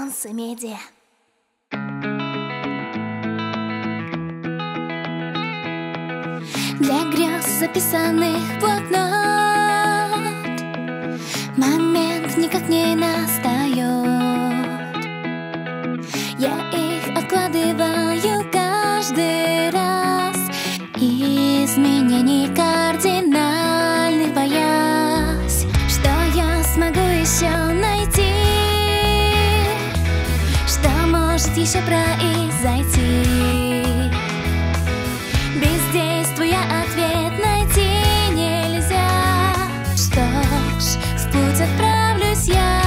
Солнце меди. Для грез записанных блокнот момент никак не настает. Я их откладываю каждый раз, изменений кардинальных боясь. Что я смогу еще найти, что может еще произойти? Бездействуя, ответ найти нельзя. Что ж, в путь отправлюсь я.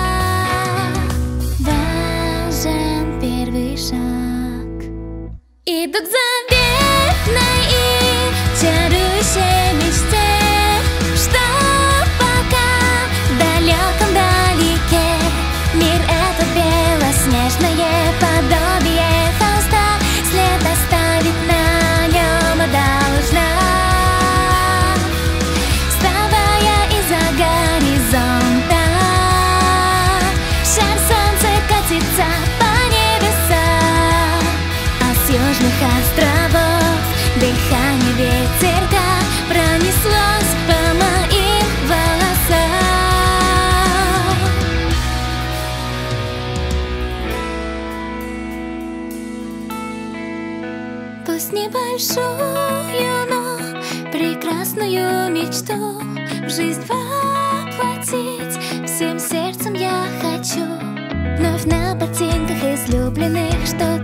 Важен первый шаг. Иду к заветной и чарующей мечте, что пока в далеком далеке мир этот белоснежное подобие холста, след оставить на нем должна. Вставая из-за горизонта, шар солнца катится по небесам, а с южных островов дыхание ветерка пронеслось по моим волосам. Пусть небольшую, но прекрасную мечту в жизнь воплотить всем сердцем я хочу. Вновь на ботинках излюбленных, что